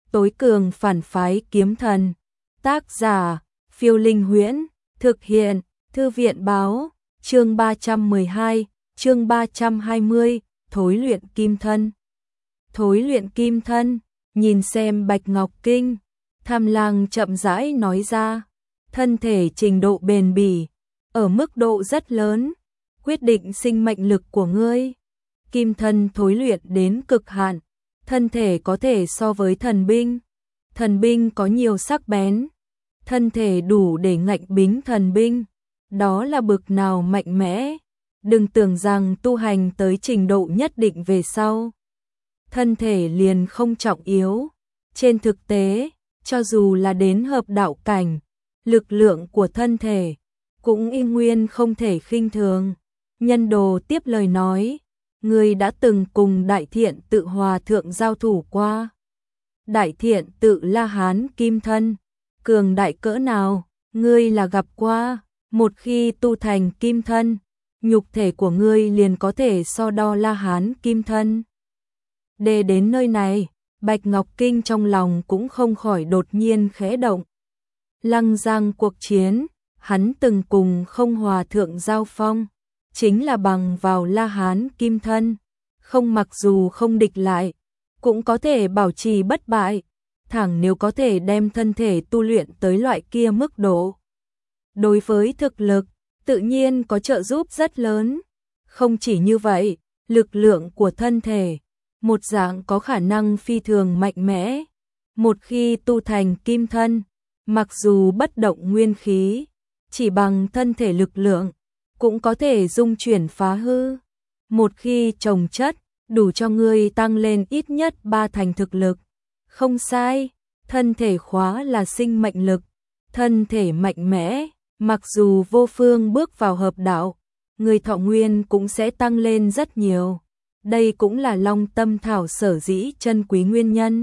tối cường phản phái kiếm thần. Tác giả, Phiêu Linh Huyễn, thực hiện, Thư viện báo, chương 312, chương 320, thối luyện kim thân. Thối luyện kim thân, nhìn xem Bạch Ngọc Kinh, Tham Lang chậm rãi nói ra, thân thể trình độ bền bỉ, ở mức độ rất lớn, quyết định sinh mệnh lực của ngươi. Kim thân thối luyện đến cực hạn, thân thể có thể so với thần binh có nhiều sắc bén, thân thể đủ để ngạnh bính thần binh, đó là bực nào mạnh mẽ, đừng tưởng rằng tu hành tới trình độ nhất định về sau. Thân thể liền không trọng yếu, trên thực tế, cho dù là đến hợp đạo cảnh, lực lượng của thân thể cũng y nguyên không thể khinh thường. Nhân Đồ tiếp lời nói, ngươi đã từng cùng Đại Thiện Tự Hòa Thượng giao thủ qua. Đại Thiện Tự La Hán kim thân, cường đại cỡ nào, ngươi là gặp qua, một khi tu thành kim thân, nhục thể của ngươi liền có thể so đo La Hán kim thân. Để đến nơi này, Bạch Ngọc Kinh trong lòng cũng không khỏi đột nhiên khẽ động. Lăng Giang cuộc chiến, hắn từng cùng Không Hòa Thượng giao phong, chính là bằng vào La Hán kim thân, không mặc dù không địch lại, cũng có thể bảo trì bất bại, thẳng nếu có thể đem thân thể tu luyện tới loại kia mức độ. Đối với thực lực, tự nhiên có trợ giúp rất lớn. Không chỉ như vậy, lực lượng của thân thể, một dạng có khả năng phi thường mạnh mẽ. Một khi tu thành kim thân, mặc dù bất động nguyên khí, chỉ bằng thân thể lực lượng, cũng có thể dung chuyển phá hư. Một khi chồng chất, đủ cho ngươi tăng lên ít nhất 3 thành thực lực. Không sai, thân thể khóa là sinh mệnh lực, thân thể mạnh mẽ, mặc dù vô phương bước vào hợp đạo, người thọ nguyên cũng sẽ tăng lên rất nhiều. Đây cũng là Long Tâm Thảo sở dĩ chân quý nguyên nhân.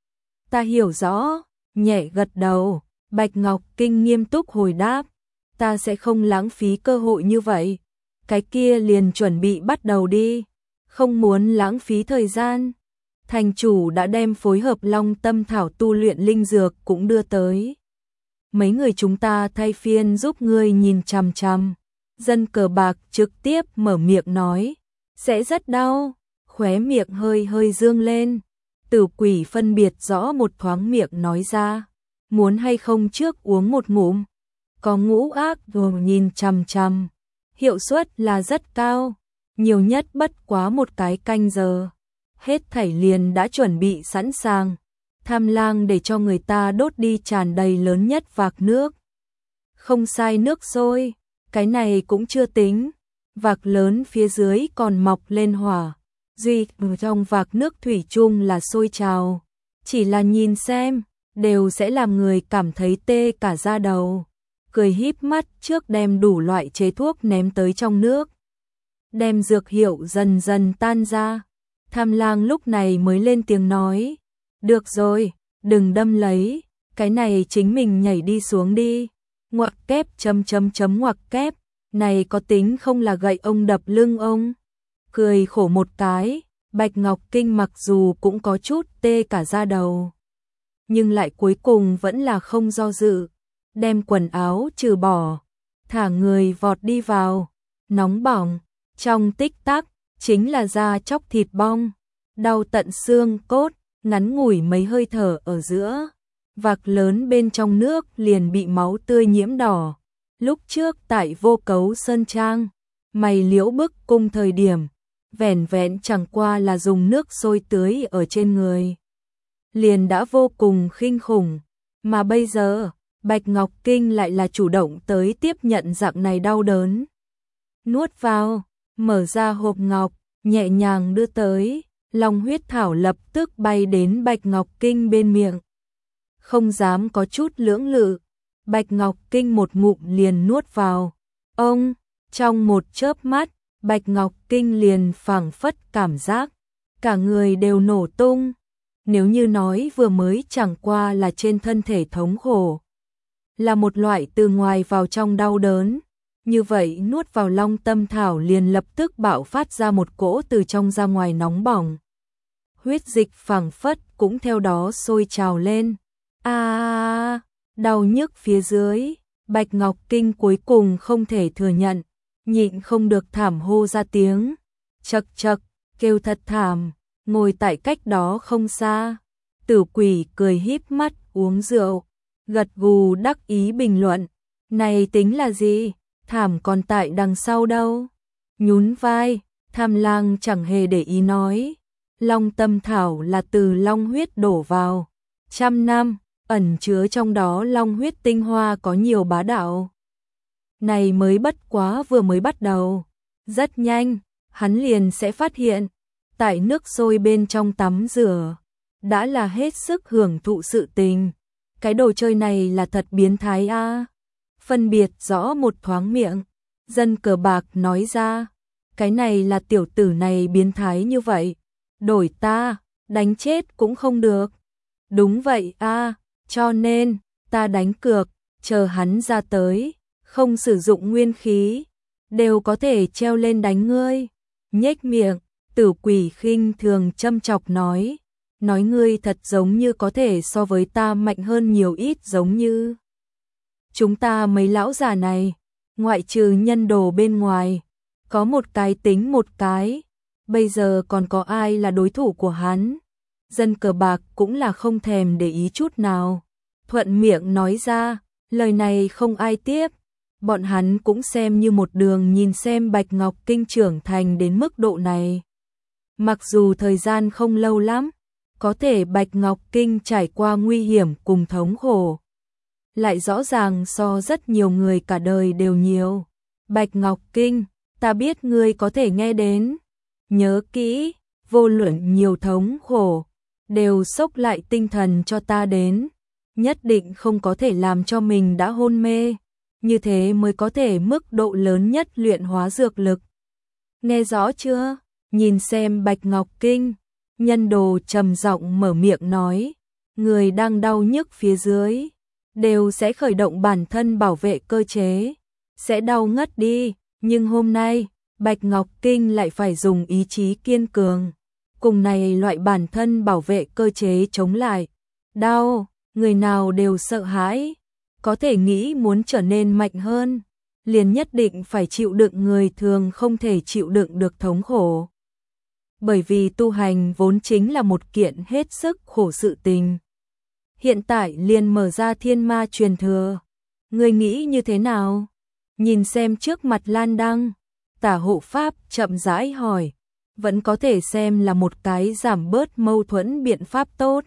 Ta hiểu rõ, nhẹ gật đầu, Bạch Ngọc Kinh nghiêm túc hồi đáp, ta sẽ không lãng phí cơ hội như vậy. Cái kia liền chuẩn bị bắt đầu đi, không muốn lãng phí thời gian. Thành chủ đã đem phối hợp Long Tâm Thảo tu luyện linh dược cũng đưa tới. Mấy người chúng ta thay phiên giúp ngươi nhìn chằm chằm. Dân cờ bạc trực tiếp mở miệng nói, sẽ rất đau, khóe miệng hơi hơi dương lên. Tử Quỷ phân biệt rõ một thoáng miệng nói ra, muốn hay không trước uống một ngụm. Có ngũ ác rồi nhìn chằm chằm, hiệu suất là rất cao, nhiều nhất bất quá một cái canh giờ. Hết thảy liền đã chuẩn bị sẵn sàng. Tham Lang để cho người ta đốt đi tràn đầy lớn nhất vạc nước. Không sai, nước sôi, cái này cũng chưa tính. Vạc lớn phía dưới còn mọc lên hỏa. Duy trong vạc nước thủy chung là sôi trào. Chỉ là nhìn xem, đều sẽ làm người cảm thấy tê cả da đầu. Cười híp mắt trước đem đủ loại chế thuốc ném tới trong nước. Đem dược hiệu dần dần tan ra. Tham Lang lúc này mới lên tiếng nói, được rồi, đừng đâm lấy, cái này chính mình nhảy đi xuống đi. Ngoặc kép ngoặc kép, này có tính không là gậy ông đập lưng ông. Cười khổ một cái, Bạch Ngọc Kinh mặc dù cũng có chút tê cả da đầu, nhưng lại cuối cùng vẫn là không do dự, đem quần áo trừ bỏ, thả người vọt đi vào, nóng bỏng, trong tích tắc, chính là da chóc thịt bong, đau tận xương cốt, ngắn ngủi mấy hơi thở ở giữa, vạc lớn bên trong nước liền bị máu tươi nhiễm đỏ. Lúc trước tại Vô Cấu Sơn Trang, mày Liễu Bức Cung thời điểm, vẻn vẹn chẳng qua là dùng nước sôi tưới ở trên người, liền đã vô cùng kinh khủng, mà bây giờ, Bạch Ngọc Kinh lại là chủ động tới tiếp nhận dạng này đau đớn. Nuốt vào, mở ra hộp ngọc, nhẹ nhàng đưa tới, Long huyết thảo lập tức bay đến Bạch Ngọc Kinh bên miệng. Không dám có chút lưỡng lự, Bạch Ngọc Kinh một ngụm liền nuốt vào. Ông, trong một chớp mắt, Bạch Ngọc Kinh liền phảng phất cảm giác, cả người đều nổ tung. Nếu như nói vừa mới chẳng qua là trên thân thể thống khổ, là một loại từ ngoài vào trong đau đớn, như vậy nuốt vào Long Tâm Thảo liền lập tức bạo phát ra một cỗ từ trong ra ngoài nóng bỏng. huyết dịch phảng phất cũng theo đó sôi trào lên. Đau nhức phía dưới, Bạch Ngọc Kinh cuối cùng không thể thừa nhận, nhịn không được thảm hô ra tiếng. Chậc chậc, kêu thật thảm, ngồi tại cách đó không xa. Tử Quỷ cười híp mắt uống rượu, gật gù đắc ý bình luận, này tính là gì, thảm còn tại đằng sau đâu. Nhún vai, Tham Lang chẳng hề để ý nói, Long Tâm Thảo là từ long huyết đổ vào, trăm năm, ẩn chứa trong đó long huyết tinh hoa có nhiều bá đạo. Này mới bất quá vừa mới bắt đầu, rất nhanh, hắn liền sẽ phát hiện, tại nước sôi bên trong tắm rửa, đã là hết sức hưởng thụ sự tình. Cái đồ chơi này là thật biến thái a. Phân biệt rõ một thoáng miệng, Dân Cờ Bạc nói ra, cái này là tiểu tử này biến thái như vậy, đổi ta, đánh chết cũng không được. Đúng vậy a, cho nên, ta đánh cược, chờ hắn ra tới, không sử dụng nguyên khí, đều có thể treo lên đánh ngươi. Nhếch miệng, Tử Quỷ khinh thường châm chọc nói ngươi thật giống như có thể so với ta mạnh hơn nhiều ít, giống như chúng ta mấy lão già này, ngoại trừ nhân đồ bên ngoài, có một cái tính một cái, bây giờ còn có ai là đối thủ của hắn. Dân Cờ Bạc cũng là không thèm để ý chút nào, thuận miệng nói ra, lời này không ai tiếp. Bọn hắn cũng xem như một đường nhìn xem Bạch Ngọc Kinh trưởng thành đến mức độ này. Mặc dù thời gian không lâu lắm, có thể Bạch Ngọc Kinh trải qua nguy hiểm cùng thống khổ, lại rõ ràng so rất nhiều người cả đời đều nhiều. Bạch Ngọc Kinh, ta biết ngươi có thể nghe đến, nhớ kỹ, vô luận nhiều thống khổ, đều xốc lại tinh thần cho ta đến, nhất định không có thể làm cho mình đã hôn mê, như thế mới có thể mức độ lớn nhất luyện hóa dược lực. Nghe rõ chưa? Nhìn xem Bạch Ngọc Kinh, Nhân Đồ trầm giọng mở miệng nói, người đang đau nhức phía dưới, đều sẽ khởi động bản thân bảo vệ cơ chế, sẽ đau ngất đi, nhưng hôm nay, Bạch Ngọc Kinh lại phải dùng ý chí kiên cường, cùng này loại bản thân bảo vệ cơ chế chống lại. Đau, người nào đều sợ hãi, có thể nghĩ muốn trở nên mạnh hơn, liền nhất định phải chịu đựng người thường không thể chịu đựng được thống khổ. Bởi vì tu hành vốn chính là một kiện hết sức khổ sự tình. Hiện tại liền mở ra Thiên Ma truyền thừa, ngươi nghĩ như thế nào? Nhìn xem trước mặt Lan Đăng, Tả hộ pháp chậm rãi hỏi, vẫn có thể xem là một cái giảm bớt mâu thuẫn biện pháp tốt.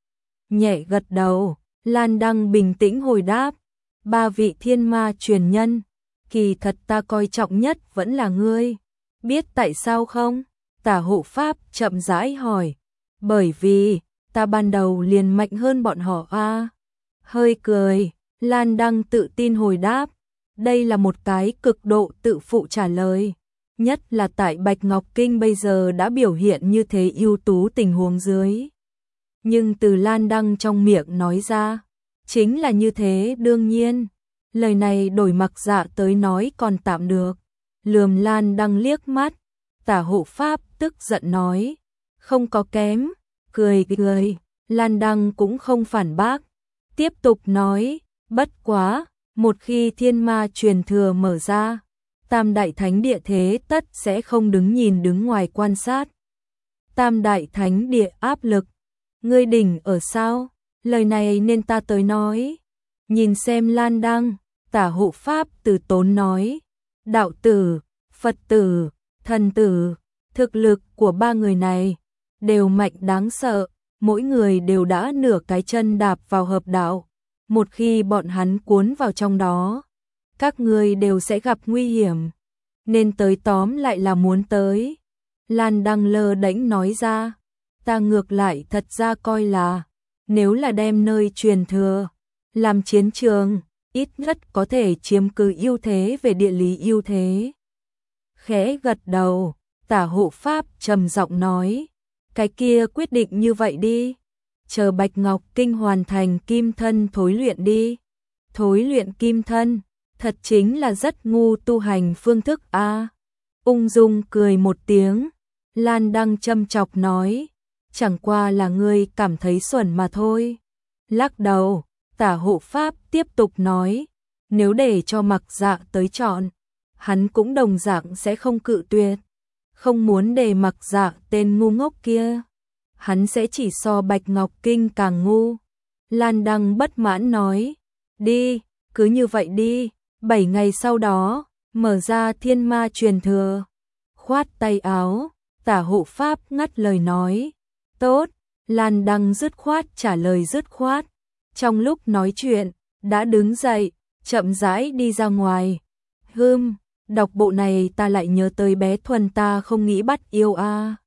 Nhẹ gật đầu, Lan Đăng bình tĩnh hồi đáp, 3 vị thiên ma truyền nhân, kỳ thật ta coi trọng nhất vẫn là ngươi. Biết tại sao không? Tả hộ pháp chậm rãi hỏi, bởi vì, ta ban đầu liền mạnh hơn bọn họ a. Hơi cười, Lan Đăng tự tin hồi đáp, đây là một cái cực độ tự phụ trả lời. Nhất là tại Bạch Ngọc Kinh bây giờ đã biểu hiện như thế ưu tú tình huống dưới. Nhưng từ Lan Đăng trong miệng nói ra, chính là như thế đương nhiên. Lời này đổi Mặc Dạ tới nói còn tạm được. Lườm Lan Đăng liếc mắt, Tả hộ pháp tức giận nói, không có kém, cười. Lan Đăng cũng không phản bác, tiếp tục nói, bất quá, một khi thiên ma truyền thừa mở ra, Tam Đại Thánh Địa thế tất sẽ không đứng ngoài quan sát. Tam Đại Thánh Địa áp lực, ngươi đỉnh ở sao? Lời này nên ta tới nói. Nhìn xem Lan Đăng, Tả hộ pháp từ tốn nói, đạo tử, Phật tử, thần tử, thực lực của 3 người này đều mạnh đáng sợ, mỗi người đều đã nửa cái chân đạp vào hợp đạo. Một khi bọn hắn cuốn vào trong đó, các người đều sẽ gặp nguy hiểm, nên tới tóm lại là muốn tới. Lan Đăng lơ đễnh nói ra, ta ngược lại thật ra coi là, nếu là đem nơi truyền thừa làm chiến trường, ít nhất có thể chiếm cứ ưu thế về địa lý ưu thế. Khẽ gật đầu, Tả hộ pháp trầm giọng nói, cái kia quyết định như vậy đi, chờ Bạch Ngọc Kinh hoàn thành kim thân thối luyện đi. Thối luyện kim thân, thật chính là rất ngu tu hành phương thức a. Ung dung cười một tiếng, Lan Đăng châm chọc nói, chẳng qua là ngươi cảm thấy xuẩn mà thôi. Lắc đầu, Tả hộ pháp tiếp tục nói, nếu để cho Mặc Dạ tới chọn, hắn cũng đồng dạng sẽ không cự tuyệt. Không muốn để Mặc Dạ tên ngu ngốc kia, hắn sẽ chỉ so Bạch Ngọc Kinh càng ngu. Lan Đăng bất mãn nói, đi, cứ như vậy đi, 7 ngày sau đó, mở ra thiên ma truyền thừa. Khoát tay áo, Tả hộ pháp ngắt lời nói, tốt, Lan Đăng dứt khoát trả lời dứt khoát. Trong lúc nói chuyện, đã đứng dậy, chậm rãi đi ra ngoài. Đọc bộ này ta lại nhớ tới bé Thuần ta không nghĩ bắt yêu a.